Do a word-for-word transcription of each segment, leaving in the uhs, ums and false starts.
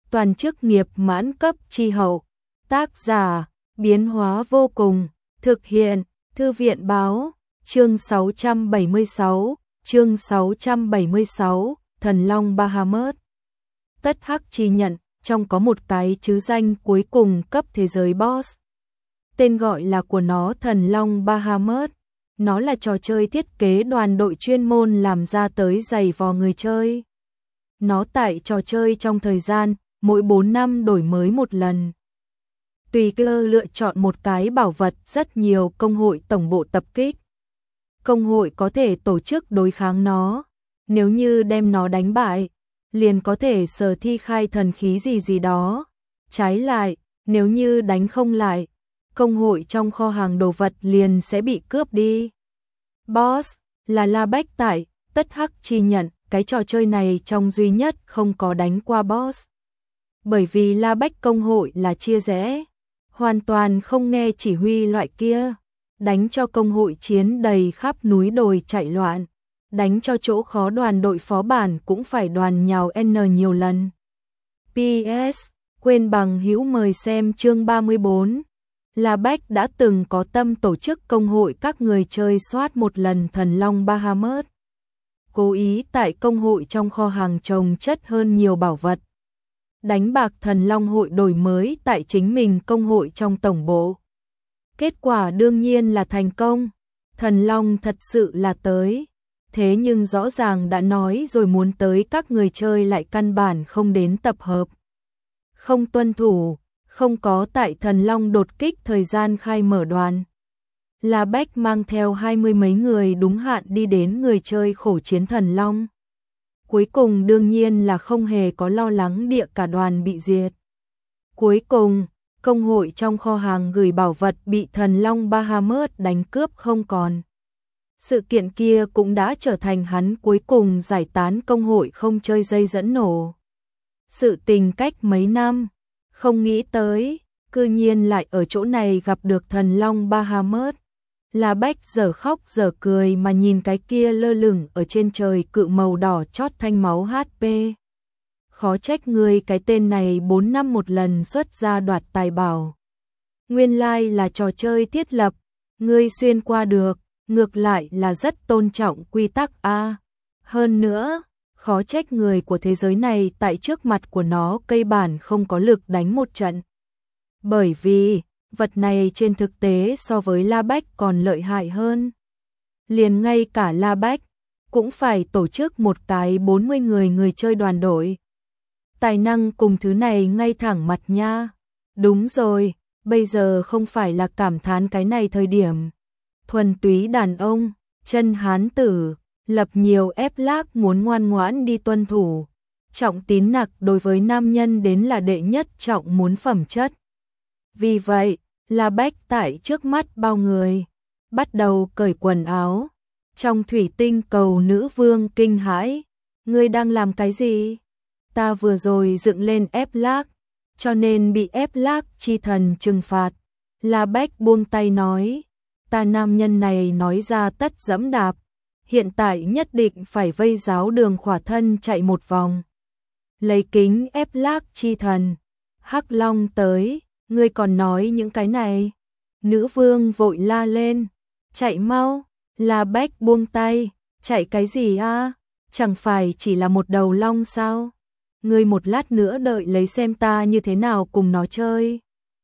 toàn chức nghiệp mãn cấp chi hậu, tác giả, biến hóa vô cùng, thực hiện, Thư viện báo, chương sáu trăm bảy mươi sáu, chương sáu trăm bảy mươi sáu, Thần Long Bahamut. Tất Hắc chi nhận, trong có một cái chứ danh cuối cùng cấp thế giới boss. Tên gọi là của nó Thần Long Bahamut. Nó là trò chơi thiết kế đoàn đội chuyên môn làm ra tới giày vò người chơi. Nó tại trò chơi trong thời gian, mỗi bốn năm đổi mới một lần. Tùy cơ lựa chọn một cái bảo vật, rất nhiều công hội tổng bộ tập kích. Công hội có thể tổ chức đối kháng nó. Nếu như đem nó đánh bại, liền có thể sở thi khai thần khí gì gì đó. Trái lại, nếu như đánh không lại, công hội trong kho hàng đồ vật liền sẽ bị cướp đi. Boss là La Bách tại Tất Hắc chi nhận, cái trò chơi này trong duy nhất không có đánh qua boss. Bởi vì La Bách công hội là chia rẽ, hoàn toàn không nghe chỉ huy loại kia, đánh cho công hội chiến đầy khắp núi đồi chạy loạn, đánh cho chỗ khó đoàn đội phó bản cũng phải đoàn nhào N nhiều lần. pê ét quên bằng hữu mời xem chương ba mươi bốn. La Bách đã từng có tâm tổ chức công hội các người chơi soát một lần Thần Long Bahamut. Cố ý tại công hội trong kho hàng trồng chất hơn nhiều bảo vật. Đánh bạc Thần Long hội đổi mới tại chính mình công hội trong tổng bộ. Kết quả đương nhiên là thành công. Thần Long thật sự là tới. Thế nhưng rõ ràng đã nói rồi muốn tới, các người chơi lại căn bản không đến tập hợp. Không tuân thủ, không có tại Thần Long đột kích thời gian khai mở đoàn. La Bách mang theo hai mươi mấy người đúng hạn đi đến người chơi khổ chiến Thần Long. Cuối cùng đương nhiên là không hề có lo lắng địa cả đoàn bị diệt. Cuối cùng, công hội trong kho hàng gửi bảo vật bị Thần Long Bahamut đánh cướp không còn. Sự kiện kia cũng đã trở thành hắn cuối cùng giải tán công hội không chơi dây dẫn nổ. Sự tình cách mấy năm, không nghĩ tới, cư nhiên lại ở chỗ này gặp được Thần Long Bahamut. La Bách giờ khóc giờ cười mà nhìn cái kia lơ lửng ở trên trời cự màu đỏ chót thanh máu hát pê. Khó trách người cái tên này bốn năm một lần xuất ra đoạt tài bảo. Nguyên lai like là trò chơi thiết lập, ngươi xuyên qua được, ngược lại là rất tôn trọng quy tắc a. Hơn nữa, khó trách người của thế giới này tại trước mặt của nó cây bản không có lực đánh một trận. Bởi vì, vật này trên thực tế so với La Bách còn lợi hại hơn. Liền ngay cả La Bách cũng phải tổ chức một cái bốn mươi người người chơi đoàn đội. Tài năng cùng thứ này ngay thẳng mặt nha. Đúng rồi, bây giờ không phải là cảm thán cái này thời điểm. Thuần túy đàn ông, chân hán tử, lập nhiều ép lác muốn ngoan ngoãn đi tuân thủ. Trọng tín nặc đối với nam nhân đến là đệ nhất trọng muốn phẩm chất. Vì vậy, La Bách tại trước mắt bao người, bắt đầu cởi quần áo. Trong thủy tinh cầu nữ vương kinh hãi, ngươi đang làm cái gì? Ta vừa rồi dựng lên ép lác, cho nên bị ép lác chi thần trừng phạt. La Bách buông tay nói, ta nam nhân này nói ra tất dẫm đạp, hiện tại nhất định phải vây giáo đường khỏa thân chạy một vòng. Lấy kính ép lác chi thần, Hắc Long tới. Ngươi còn nói những cái này. Nữ vương vội la lên. Chạy mau. La Bách buông tay. Chạy cái gì a? Chẳng phải chỉ là một đầu long sao? Ngươi một lát nữa đợi lấy xem ta như thế nào cùng nó chơi.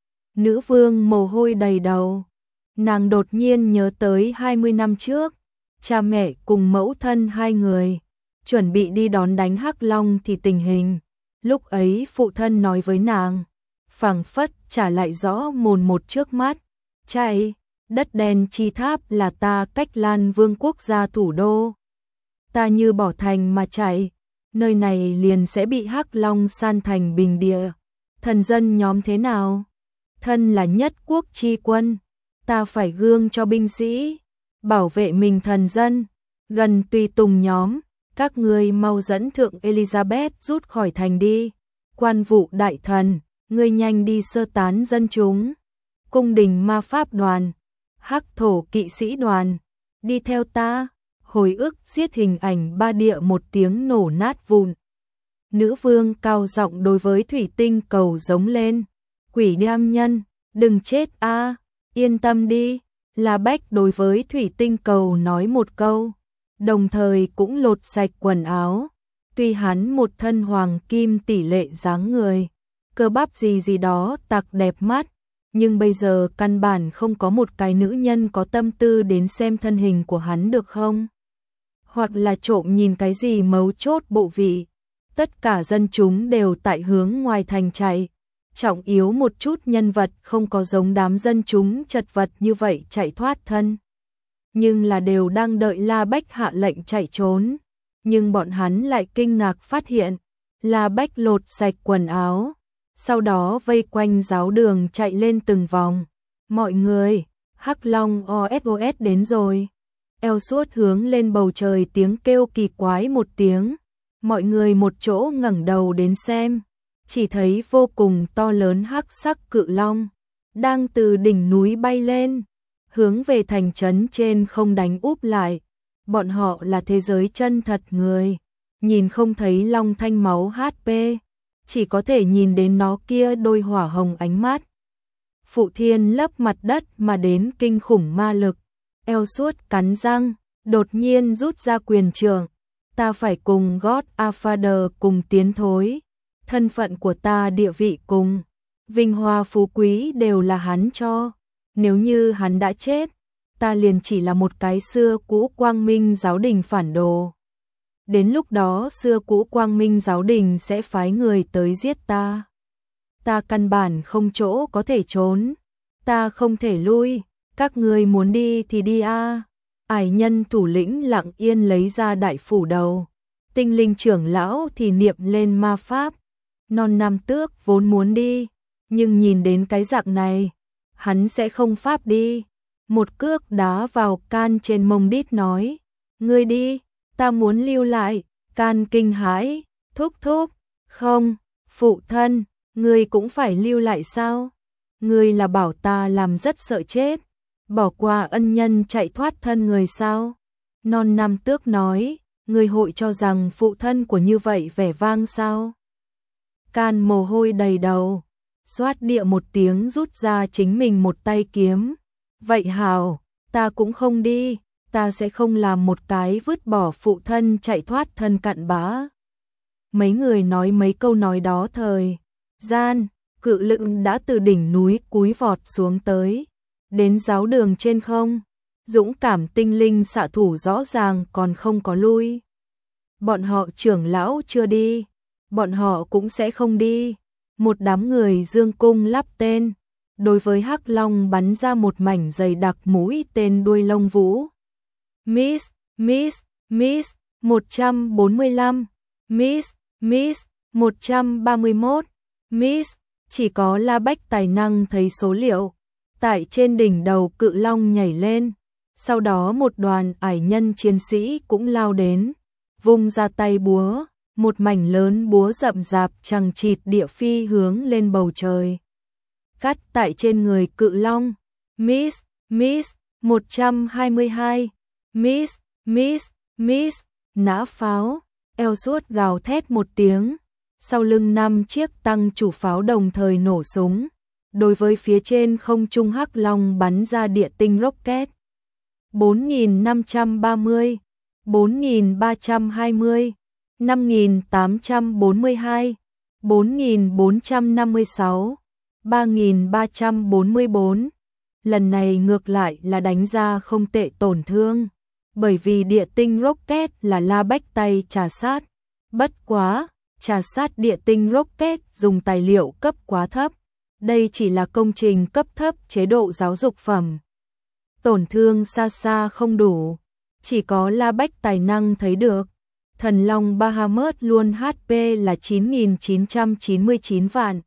Nữ vương mồ hôi đầy đầu. Nàng đột nhiên nhớ tới hai mươi năm trước. Cha mẹ cùng mẫu thân hai người chuẩn bị đi đón đánh Hắc Long thì tình hình. Lúc ấy phụ thân nói với nàng, phảng phất trả lại rõ mồn một trước mắt. Chạy, đất đen chi tháp là ta cách Lan Vương quốc gia thủ đô. Ta như bỏ thành mà chạy, nơi này liền sẽ bị Hắc Long san thành bình địa. Thần dân nhóm thế nào? Thân là nhất quốc chi quân, ta phải gương cho binh sĩ, bảo vệ mình thần dân. Gần tùy tùng nhóm, các ngươi mau dẫn thượng Elizabeth rút khỏi thành đi. Quan vụ đại thần, ngươi nhanh đi sơ tán dân chúng. Cung đình ma pháp đoàn, Hắc thổ kỵ sĩ đoàn, đi theo ta. Hồi ức giết hình ảnh ba địa một tiếng nổ nát vụn. Nữ vương cao giọng đối với thủy tinh cầu giống lên. Quỷ nam nhân, đừng chết a, yên tâm đi. La Bách đối với thủy tinh cầu nói một câu, đồng thời cũng lột sạch quần áo. Tuy hắn một thân hoàng kim tỷ lệ dáng người, cơ bắp gì gì đó tặc đẹp mắt, nhưng bây giờ căn bản không có một cái nữ nhân có tâm tư đến xem thân hình của hắn được không? Hoặc là trộm nhìn cái gì mấu chốt bộ vị. Tất cả dân chúng đều tại hướng ngoài thành chạy. Trọng yếu một chút nhân vật không có giống đám dân chúng chật vật như vậy chạy thoát thân. Nhưng là đều đang đợi La Bách hạ lệnh chạy trốn. Nhưng bọn hắn lại kinh ngạc phát hiện, La Bách lột sạch quần áo, sau đó vây quanh giáo đường chạy lên từng vòng. Mọi người, Hắc Long o ét o ét đến rồi. Eo suốt hướng lên bầu trời tiếng kêu kỳ quái một tiếng. Mọi người một chỗ ngẩng đầu đến xem, chỉ thấy vô cùng to lớn hắc sắc cự long đang từ đỉnh núi bay lên, hướng về thành trấn trên không đánh úp lại. Bọn họ là thế giới chân thật người, nhìn không thấy long thanh máu hát pê, chỉ có thể nhìn đến nó kia đôi hỏa hồng ánh mắt. Phụ thiên lấp mặt đất mà đến kinh khủng ma lực. Eo suốt cắn răng, đột nhiên rút ra quyền trượng. Ta phải cùng God Father cùng tiến thối. Thân phận của ta, địa vị cùng vinh hoa phú quý đều là hắn cho. Nếu như hắn đã chết, ta liền chỉ là một cái xưa cũ quang minh giáo đình phản đồ. Đến lúc đó xưa cũ quang minh giáo đình sẽ phái người tới giết ta. Ta căn bản không chỗ có thể trốn. Ta không thể lui. Các người muốn đi thì đi a. Ải nhân thủ lĩnh lặng yên lấy ra đại phủ đầu. Tinh linh trưởng lão thì niệm lên ma pháp. Non nam tước vốn muốn đi, nhưng nhìn đến cái dạng này, hắn sẽ không pháp đi. Một cước đá vào can trên mông đít nói, ngươi đi, ta muốn lưu lại. Can kinh hãi, thúc thúc, không, phụ thân, ngươi cũng phải lưu lại sao? Ngươi là bảo ta làm rất sợ chết, bỏ qua ân nhân chạy thoát thân người sao? Non nam tước nói, ngươi hội cho rằng phụ thân của như vậy vẻ vang sao? Can mồ hôi đầy đầu, xoát địa một tiếng rút ra chính mình một tay kiếm. Vậy hào, ta cũng không đi, ta sẽ không làm một cái vứt bỏ phụ thân chạy thoát thân cặn bã. Mấy người nói mấy câu nói đó thời gian, cự lựng đã từ đỉnh núi cúi vọt xuống tới, đến giáo đường trên không. Dũng cảm tinh linh xạ thủ rõ ràng còn không có lui. Bọn họ trưởng lão chưa đi, bọn họ cũng sẽ không đi. Một đám người dương cung lắp tên, đối với Hắc Long bắn ra một mảnh dày đặc mũi tên đuôi lông vũ. Miss, miss, miss, một trăm bốn mươi lăm, miss, miss, một trăm ba mươi mốt, miss. Chỉ có La Bách tài năng thấy số liệu. Tại trên đỉnh đầu cự long nhảy lên, sau đó một đoàn ải nhân chiến sĩ cũng lao đến, vung ra tay búa, một mảnh lớn búa rậm rạp chằng chịt địa phi hướng lên bầu trời. Cắt tại trên người cự long, miss, miss, một trăm hai mươi hai, miss, miss, miss, nã pháo. Eo suốt gào thét một tiếng, sau lưng năm chiếc tăng chủ pháo đồng thời nổ súng, đối với phía trên không trung Hắc Long bắn ra địa tinh rocket. bốn nghìn năm trăm ba mươi, bốn nghìn ba trăm hai mươi, năm nghìn tám trăm bốn mươi hai, bốn nghìn bốn trăm năm mươi sáu, ba nghìn ba trăm bốn mươi bốn. Lần này ngược lại là đánh ra không tệ tổn thương, bởi vì địa tinh rocket là La Bách tay trà sát. Bất quá, trà sát địa tinh rocket dùng tài liệu cấp quá thấp. Đây chỉ là công trình cấp thấp chế độ giáo dục phẩm. Tổn thương xa xa không đủ, chỉ có La Bách tài năng thấy được. Thần Long Bahamut luôn hát pê là chín nghìn chín trăm chín mươi chín vạn.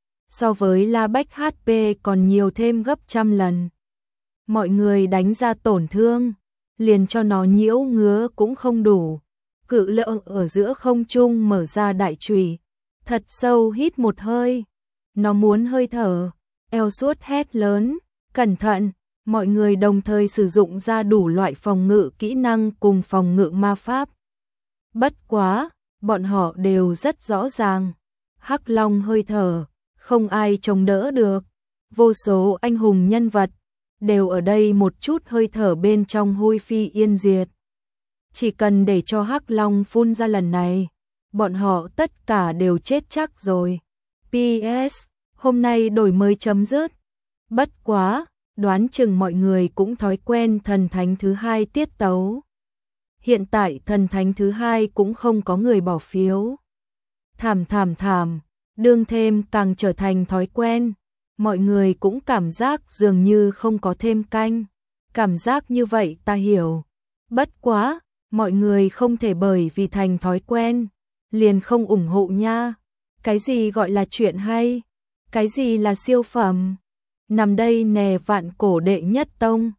So với La Bách hát pê còn nhiều thêm gấp trăm lần. Mọi người đánh ra tổn thương, liền cho nó nhiễu ngứa cũng không đủ. Cự lượng ở giữa không trung mở ra đại chùy, thật sâu hít một hơi. Nó muốn hơi thở, eo suốt hét lớn, cẩn thận. Mọi người đồng thời sử dụng ra đủ loại phòng ngự kỹ năng cùng phòng ngự ma pháp. Bất quá, bọn họ đều rất rõ ràng. Hắc Long hơi thở, không ai chống đỡ được. Vô số anh hùng nhân vật đều ở đây một chút hơi thở bên trong hôi phi yên diệt. Chỉ cần để cho Hắc Long phun ra lần này, bọn họ tất cả đều chết chắc rồi. pê ét Hôm nay đổi mới chấm dứt. Bất quá, đoán chừng mọi người cũng thói quen thần thánh thứ hai tiết tấu. Hiện tại thần thánh thứ hai cũng không có người bỏ phiếu. Thảm thảm thảm, đương thêm càng trở thành thói quen. Mọi người cũng cảm giác dường như không có thêm canh. Cảm giác như vậy ta hiểu. Bất quá, mọi người không thể bởi vì thành thói quen, liền không ủng hộ nha. Cái gì gọi là chuyện hay? Cái gì là siêu phẩm? Nằm đây nè vạn cổ đệ nhất tông.